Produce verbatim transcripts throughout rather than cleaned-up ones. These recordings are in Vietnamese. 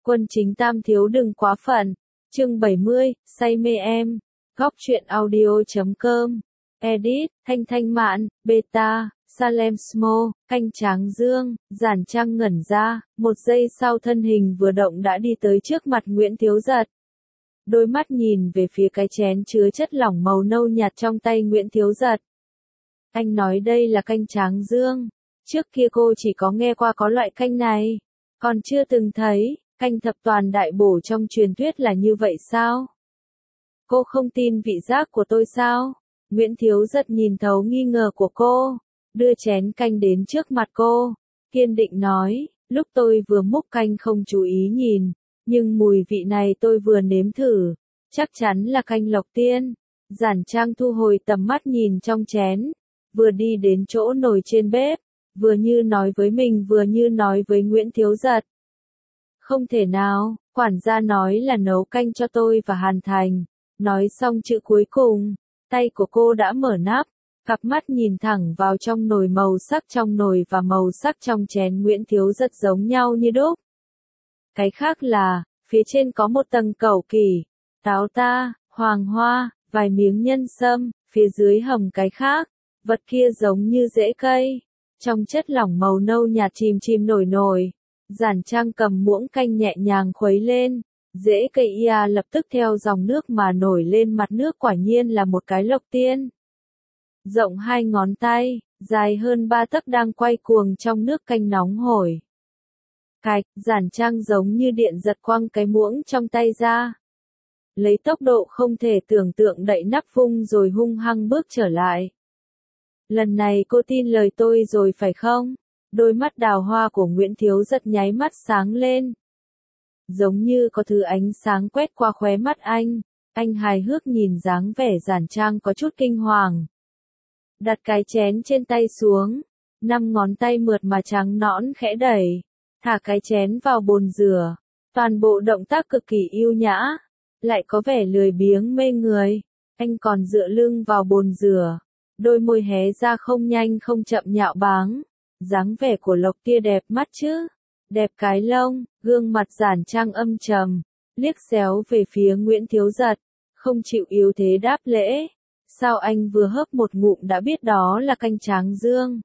Quân chính tam thiếu đừng quá phận. Chương bảy mươi, say mê em. Góc truyện audio chấm com. Edit, Thanh Thanh Mạn, Beta, Salem Smo, Canh Tráng Dương, Giản Trang ngẩn ra, một giây sau thân hình vừa động đã đi tới trước mặt Nguyễn Thiếu Giật. Đôi mắt nhìn về phía cái chén chứa chất lỏng màu nâu nhạt trong tay Nguyễn Thiếu Giật. Anh nói đây là canh Tráng Dương. Trước kia cô chỉ có nghe qua có loại canh này, còn chưa từng thấy. Canh thập toàn đại bổ trong truyền thuyết là như vậy sao? Cô không tin vị giác của tôi sao? Nguyễn Thiếu Giật nhìn thấu nghi ngờ của cô, đưa chén canh đến trước mặt cô, kiên định nói, lúc tôi vừa múc canh không chú ý nhìn, nhưng mùi vị này tôi vừa nếm thử, chắc chắn là canh Lộc Tiên. Giản Trang thu hồi tầm mắt nhìn trong chén, vừa đi đến chỗ nồi trên bếp, vừa như nói với mình vừa như nói với Nguyễn Thiếu Giật. Không thể nào, quản gia nói là nấu canh cho tôi và Hàn Thành. Nói xong chữ cuối cùng, tay của cô đã mở nắp, cặp mắt nhìn thẳng vào trong nồi, màu sắc trong nồi và màu sắc trong chén Nguyễn Thiếu Giật giống nhau như đúc. Cái khác là, phía trên có một tầng cẩu kỳ, táo ta, hoàng hoa, vài miếng nhân sâm, phía dưới hầm cái khác, vật kia giống như rễ cây, trong chất lỏng màu nâu nhạt chìm chìm nổi nổi. Giản Trang cầm muỗng canh nhẹ nhàng khuấy lên, rễ cây ia lập tức theo dòng nước mà nổi lên mặt nước, quả nhiên là một cái Lộc Tiên. Rộng hai ngón tay, dài hơn ba tấc đang quay cuồng trong nước canh nóng hổi. Cạch, Giản Trang giống như điện giật quăng cái muỗng trong tay ra. Lấy tốc độ không thể tưởng tượng đậy nắp vung rồi hung hăng bước trở lại. Lần này cô tin lời tôi rồi phải không? Đôi mắt đào hoa của Nguyễn Thiếu Giật nháy mắt sáng lên. Giống như có thứ ánh sáng quét qua khóe mắt anh, anh hài hước nhìn dáng vẻ Giản Trang có chút kinh hoàng. Đặt cái chén trên tay xuống, năm ngón tay mượt mà trắng nõn khẽ đẩy, thả cái chén vào bồn rửa, toàn bộ động tác cực kỳ yêu nhã, lại có vẻ lười biếng mê người. Anh còn dựa lưng vào bồn rửa, đôi môi hé ra không nhanh không chậm nhạo báng. Dáng vẻ của Lộc kia đẹp mắt chứ, đẹp cái lông. Gương mặt Giản Trang âm trầm, liếc xéo về phía Nguyễn Thiếu Giật, không chịu yếu thế đáp lễ. Sao anh vừa hớp một ngụm đã biết đó là canh Tráng Dương?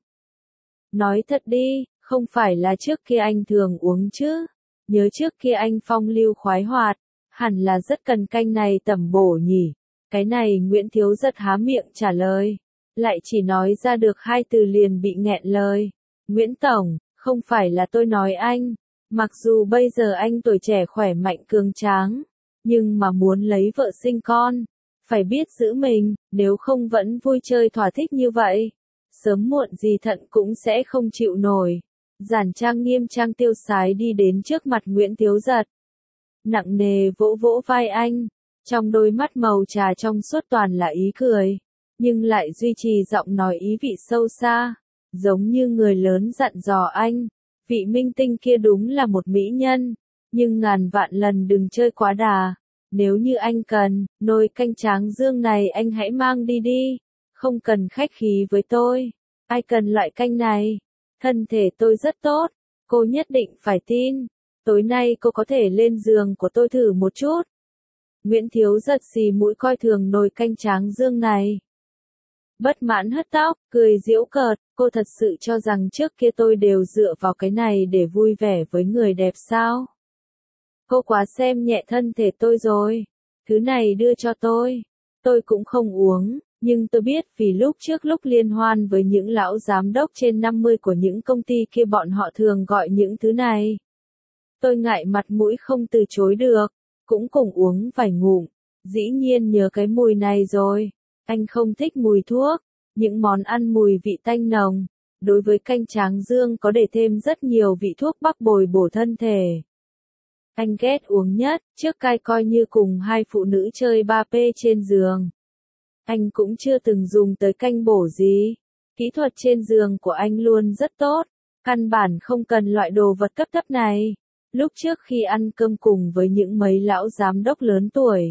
Nói thật đi, không phải là trước kia anh thường uống chứ? Nhớ trước kia anh phong lưu khoái hoạt, hẳn là rất cần canh này tẩm bổ nhỉ? Cái này Nguyễn Thiếu Giật há miệng trả lời, lại chỉ nói ra được hai từ liền bị nghẹn lời. Nguyễn Tổng, không phải là tôi nói anh, mặc dù bây giờ anh tuổi trẻ khỏe mạnh cường tráng, nhưng mà muốn lấy vợ sinh con, phải biết giữ mình, nếu không vẫn vui chơi thỏa thích như vậy, sớm muộn gì thận cũng sẽ không chịu nổi. Giản Trang nghiêm trang tiêu sái đi đến trước mặt Nguyễn Thiếu Giật, nặng nề vỗ vỗ vai anh, trong đôi mắt màu trà trong suốt toàn là ý cười, nhưng lại duy trì giọng nói ý vị sâu xa. Giống như người lớn dặn dò anh, vị minh tinh kia đúng là một mỹ nhân, nhưng ngàn vạn lần đừng chơi quá đà. Nếu như anh cần, nồi canh Tráng Dương này anh hãy mang đi đi, không cần khách khí với tôi. Ai cần loại canh này? Thân thể tôi rất tốt, cô nhất định phải tin. Tối nay cô có thể lên giường của tôi thử một chút. Nguyễn Thiếu Giật xì mũi coi thường nồi canh Tráng Dương này. Bất mãn hất tóc, cười giễu cợt, cô thật sự cho rằng trước kia tôi đều dựa vào cái này để vui vẻ với người đẹp sao? Cô quá xem nhẹ thân thể tôi rồi. Thứ này đưa cho tôi, tôi cũng không uống, nhưng tôi biết vì lúc trước lúc liên hoan với những lão giám đốc trên năm mươi của những công ty kia bọn họ thường gọi những thứ này. Tôi ngại mặt mũi không từ chối được, cũng cùng uống vài ngụm, dĩ nhiên nhớ cái mùi này rồi. Anh không thích mùi thuốc, những món ăn mùi vị tanh nồng. Đối với canh Tráng Dương có để thêm rất nhiều vị thuốc bắc bồi bổ thân thể. Anh ghét uống nhất, trước cai coi như cùng hai phụ nữ chơi ba pê trên giường. Anh cũng chưa từng dùng tới canh bổ gì. Kỹ thuật trên giường của anh luôn rất tốt, căn bản không cần loại đồ vật cấp thấp này. Lúc trước khi ăn cơm cùng với những mấy lão giám đốc lớn tuổi,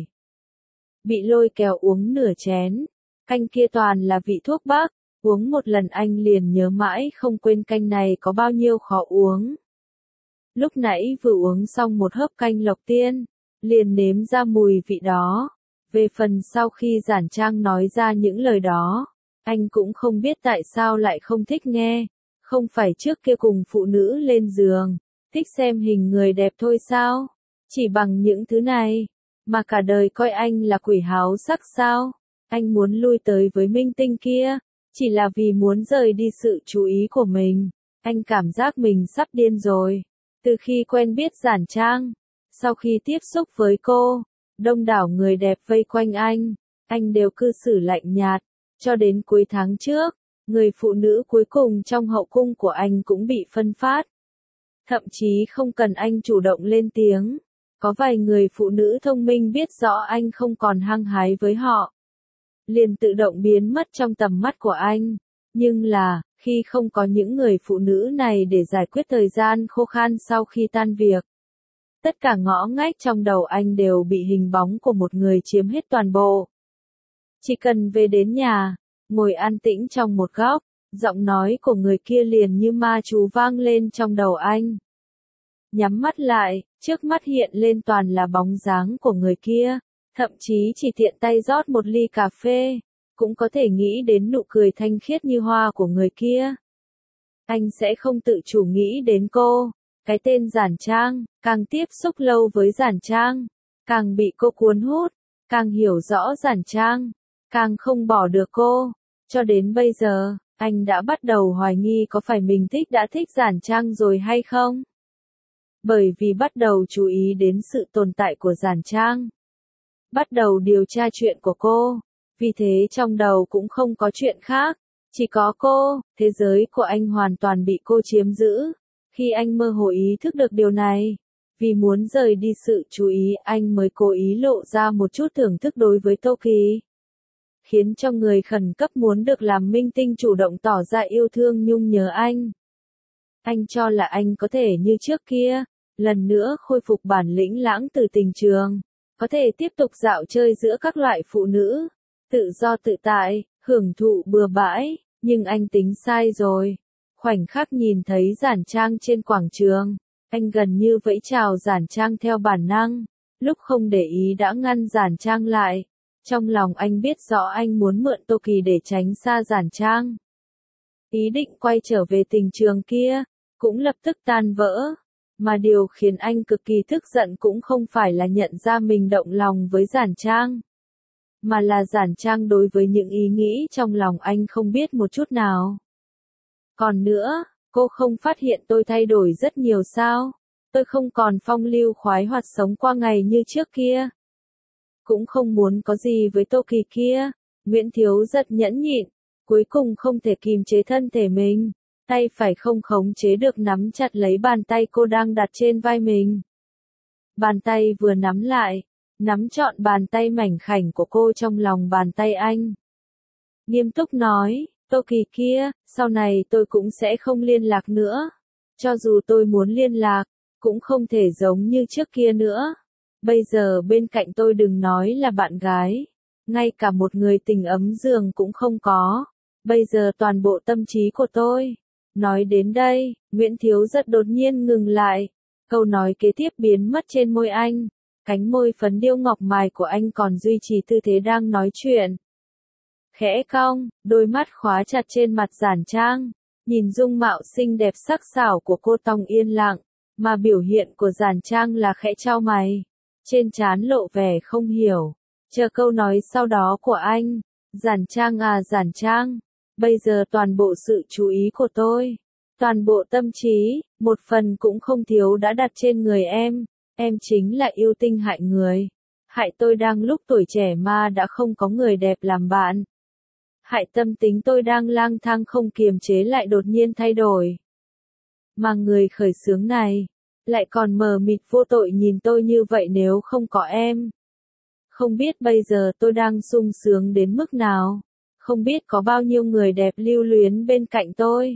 bị lôi kéo uống nửa chén, canh kia toàn là vị thuốc bắc, uống một lần anh liền nhớ mãi không quên canh này có bao nhiêu khó uống. lúc nãy vừa uống xong một hớp canh lộc tiên, liền nếm ra mùi vị đó. Về phần sau khi Giản Trang nói ra những lời đó, anh cũng không biết tại sao lại không thích nghe, không phải trước kia cùng phụ nữ lên giường, thích xem hình người đẹp thôi sao? Chỉ bằng những thứ này, mà cả đời coi anh là quỷ háo sắc sao? Anh muốn lui tới với minh tinh kia, chỉ là vì muốn rời đi sự chú ý của mình. Anh cảm giác mình sắp điên rồi. Từ khi quen biết Giản Trang, sau khi tiếp xúc với cô, đông đảo người đẹp vây quanh anh, anh đều cư xử lạnh nhạt, cho đến cuối tháng trước, người phụ nữ cuối cùng trong hậu cung của anh cũng bị phân phát. Thậm chí không cần anh chủ động lên tiếng, có vài người phụ nữ thông minh biết rõ anh không còn hăng hái với họ, liền tự động biến mất trong tầm mắt của anh. Nhưng là, khi không có những người phụ nữ này để giải quyết thời gian khô khan sau khi tan việc, tất cả ngõ ngách trong đầu anh đều bị hình bóng của một người chiếm hết toàn bộ. Chỉ cần về đến nhà, ngồi an tĩnh trong một góc, giọng nói của người kia liền như ma chú vang lên trong đầu anh. Nhắm mắt lại, trước mắt hiện lên toàn là bóng dáng của người kia, thậm chí chỉ tiện tay rót một ly cà phê, cũng có thể nghĩ đến nụ cười thanh khiết như hoa của người kia. Anh sẽ không tự chủ nghĩ đến cô, cái tên Giản Trang, càng tiếp xúc lâu với Giản Trang, càng bị cô cuốn hút, càng hiểu rõ Giản Trang, càng không bỏ được cô. Cho đến bây giờ, anh đã bắt đầu hoài nghi có phải mình thích đã thích Giản Trang rồi hay không? Bởi vì bắt đầu chú ý đến sự tồn tại của Giản Trang, bắt đầu điều tra chuyện của cô, vì thế trong đầu cũng không có chuyện khác, chỉ có cô. Thế giới của anh hoàn toàn bị cô chiếm giữ. Khi anh mơ hồ ý thức được điều này, vì muốn rời đi sự chú ý, anh mới cố ý lộ ra một chút thưởng thức đối với Tô Kỳ, khiến cho người khẩn cấp muốn được làm minh tinh chủ động tỏ ra yêu thương nhung nhớ anh. Anh cho là anh có thể như trước kia, lần nữa khôi phục bản lĩnh lãng từ tình trường, có thể tiếp tục dạo chơi giữa các loại phụ nữ, tự do tự tại, hưởng thụ bừa bãi, nhưng anh tính sai rồi. Khoảnh khắc nhìn thấy Giản Trang trên quảng trường, anh gần như vẫy chào Giản Trang theo bản năng, lúc không để ý đã ngăn Giản Trang lại. Trong lòng anh biết rõ anh muốn mượn Tô Kỳ để tránh xa Giản Trang. Ý định quay trở về tình trường kia, cũng lập tức tan vỡ. Mà điều khiến anh cực kỳ tức giận cũng không phải là nhận ra mình động lòng với Giản Trang, mà là Giản Trang đối với những ý nghĩ trong lòng anh không biết một chút nào. Còn nữa, cô không phát hiện tôi thay đổi rất nhiều sao? Tôi không còn phong lưu khoái hoạt sống qua ngày như trước kia. Cũng không muốn có gì với Tô Kỳ kia. Nguyễn Thiếu Giật nhẫn nhịn, cuối cùng không thể kìm chế thân thể mình. Tay phải không khống chế được nắm chặt lấy bàn tay cô đang đặt trên vai mình. Bàn tay vừa nắm lại, nắm trọn bàn tay mảnh khảnh của cô trong lòng bàn tay anh. Nghiêm túc nói, Tô Kỳ kia, sau này tôi cũng sẽ không liên lạc nữa. Cho dù tôi muốn liên lạc, cũng không thể giống như trước kia nữa. Bây giờ bên cạnh tôi đừng nói là bạn gái, ngay cả một người tình ấm giường cũng không có. Bây giờ toàn bộ tâm trí của tôi. Nói đến đây, Nguyễn Thiếu Giật đột nhiên ngừng lại. Câu nói kế tiếp biến mất trên môi anh. Cánh môi phấn điêu ngọc mài của anh còn duy trì tư thế đang nói chuyện. Khẽ cong, đôi mắt khóa chặt trên mặt Giản Trang. Nhìn dung mạo xinh đẹp sắc sảo của cô Tòng yên lặng, mà biểu hiện của Giản Trang là khẽ chau mày. Trên trán lộ vẻ không hiểu. Chờ câu nói sau đó của anh. Giản Trang à Giản Trang. Bây giờ toàn bộ sự chú ý của tôi, toàn bộ tâm trí, một phần cũng không thiếu đã đặt trên người em. Em chính là yêu tinh hại người. Hại tôi đang lúc tuổi trẻ mà đã không có người đẹp làm bạn. Hại tâm tính tôi đang lang thang không kiềm chế lại đột nhiên thay đổi. Mà người khởi xướng này, lại còn mờ mịt vô tội nhìn tôi như vậy nếu không có em. Không biết bây giờ tôi đang sung sướng đến mức nào. Không biết có bao nhiêu người đẹp lưu luyến bên cạnh tôi.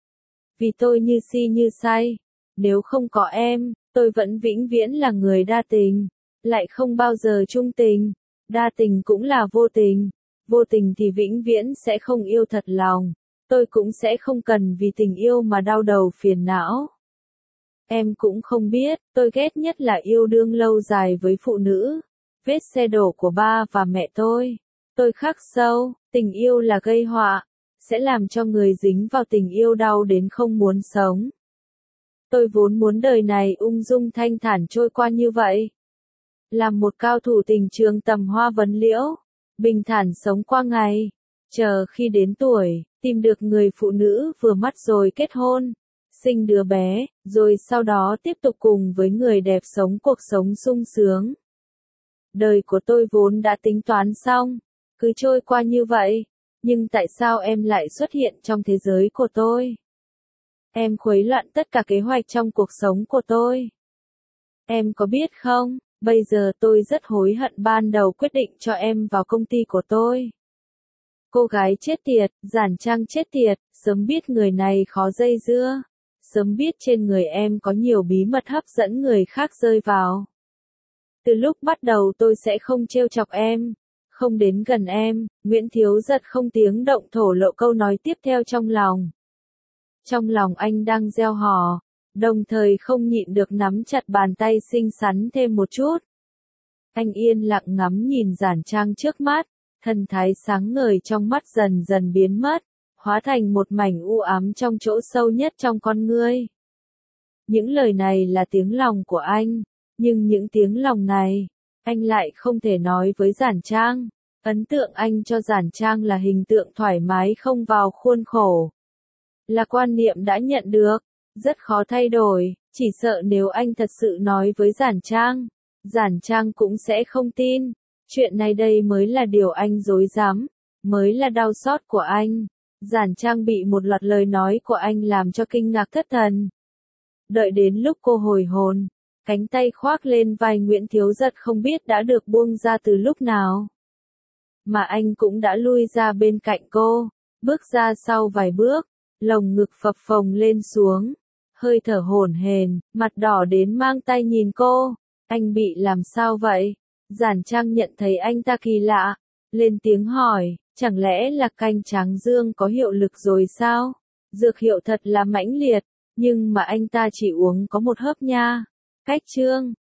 Vì tôi như si như say. Nếu không có em, tôi vẫn vĩnh viễn là người đa tình. Lại không bao giờ trung tình. Đa tình cũng là vô tình. Vô tình thì vĩnh viễn sẽ không yêu thật lòng. Tôi cũng sẽ không cần vì tình yêu mà đau đầu phiền não. Em cũng không biết, tôi ghét nhất là yêu đương lâu dài với phụ nữ. Vết xe đổ của ba và mẹ tôi. Tôi khắc sâu, tình yêu là gây họa, sẽ làm cho người dính vào tình yêu đau đến không muốn sống. Tôi vốn muốn đời này ung dung thanh thản trôi qua như vậy. Làm một cao thủ tình trường tầm hoa vấn liễu, bình thản sống qua ngày, chờ khi đến tuổi, tìm được người phụ nữ vừa mắt rồi kết hôn, sinh đứa bé, rồi sau đó tiếp tục cùng với người đẹp sống cuộc sống sung sướng. Đời của tôi vốn đã tính toán xong, cứ trôi qua như vậy, nhưng tại sao em lại xuất hiện trong thế giới của tôi? Em khuấy loạn tất cả kế hoạch trong cuộc sống của tôi. Em có biết không, bây giờ tôi rất hối hận ban đầu quyết định cho em vào công ty của tôi. Cô gái chết tiệt, Giản Trang chết tiệt, sớm biết người này khó dây dưa, sớm biết trên người em có nhiều bí mật hấp dẫn người khác rơi vào. Từ lúc bắt đầu tôi sẽ không trêu chọc em, không đến gần em. Nguyễn Thiếu Giật không tiếng động thổ lộ câu nói tiếp theo trong lòng. Trong lòng anh đang gieo hò, đồng thời không nhịn được nắm chặt bàn tay xinh xắn thêm một chút. Anh yên lặng ngắm nhìn Giản Trang trước mắt, thần thái sáng ngời trong mắt dần dần biến mất, hóa thành một mảnh u ám trong chỗ sâu nhất trong con ngươi. Những lời này là tiếng lòng của anh, nhưng những tiếng lòng này, anh lại không thể nói với Giản Trang. Ấn tượng anh cho Giản Trang là hình tượng thoải mái không vào khuôn khổ. Là quan niệm đã nhận được, rất khó thay đổi, chỉ sợ nếu anh thật sự nói với Giản Trang, Giản Trang cũng sẽ không tin. Chuyện này đây mới là điều anh dối dám, mới là đau xót của anh. Giản Trang bị một loạt lời nói của anh làm cho kinh ngạc thất thần. Đợi đến lúc cô hồi hồn, cánh tay khoác lên vai Nguyễn Thiếu Giật không biết đã được buông ra từ lúc nào. Mà anh cũng đã lui ra bên cạnh cô, bước ra sau vài bước, lồng ngực phập phồng lên xuống, hơi thở hổn hển, mặt đỏ đến mang tay nhìn cô. Anh bị làm sao vậy? Giản Trang nhận thấy anh ta kỳ lạ, lên tiếng hỏi, chẳng lẽ là canh tráng dương có hiệu lực rồi sao? Dược hiệu thật là mãnh liệt, nhưng mà anh ta chỉ uống có một hớp nha. Cách chương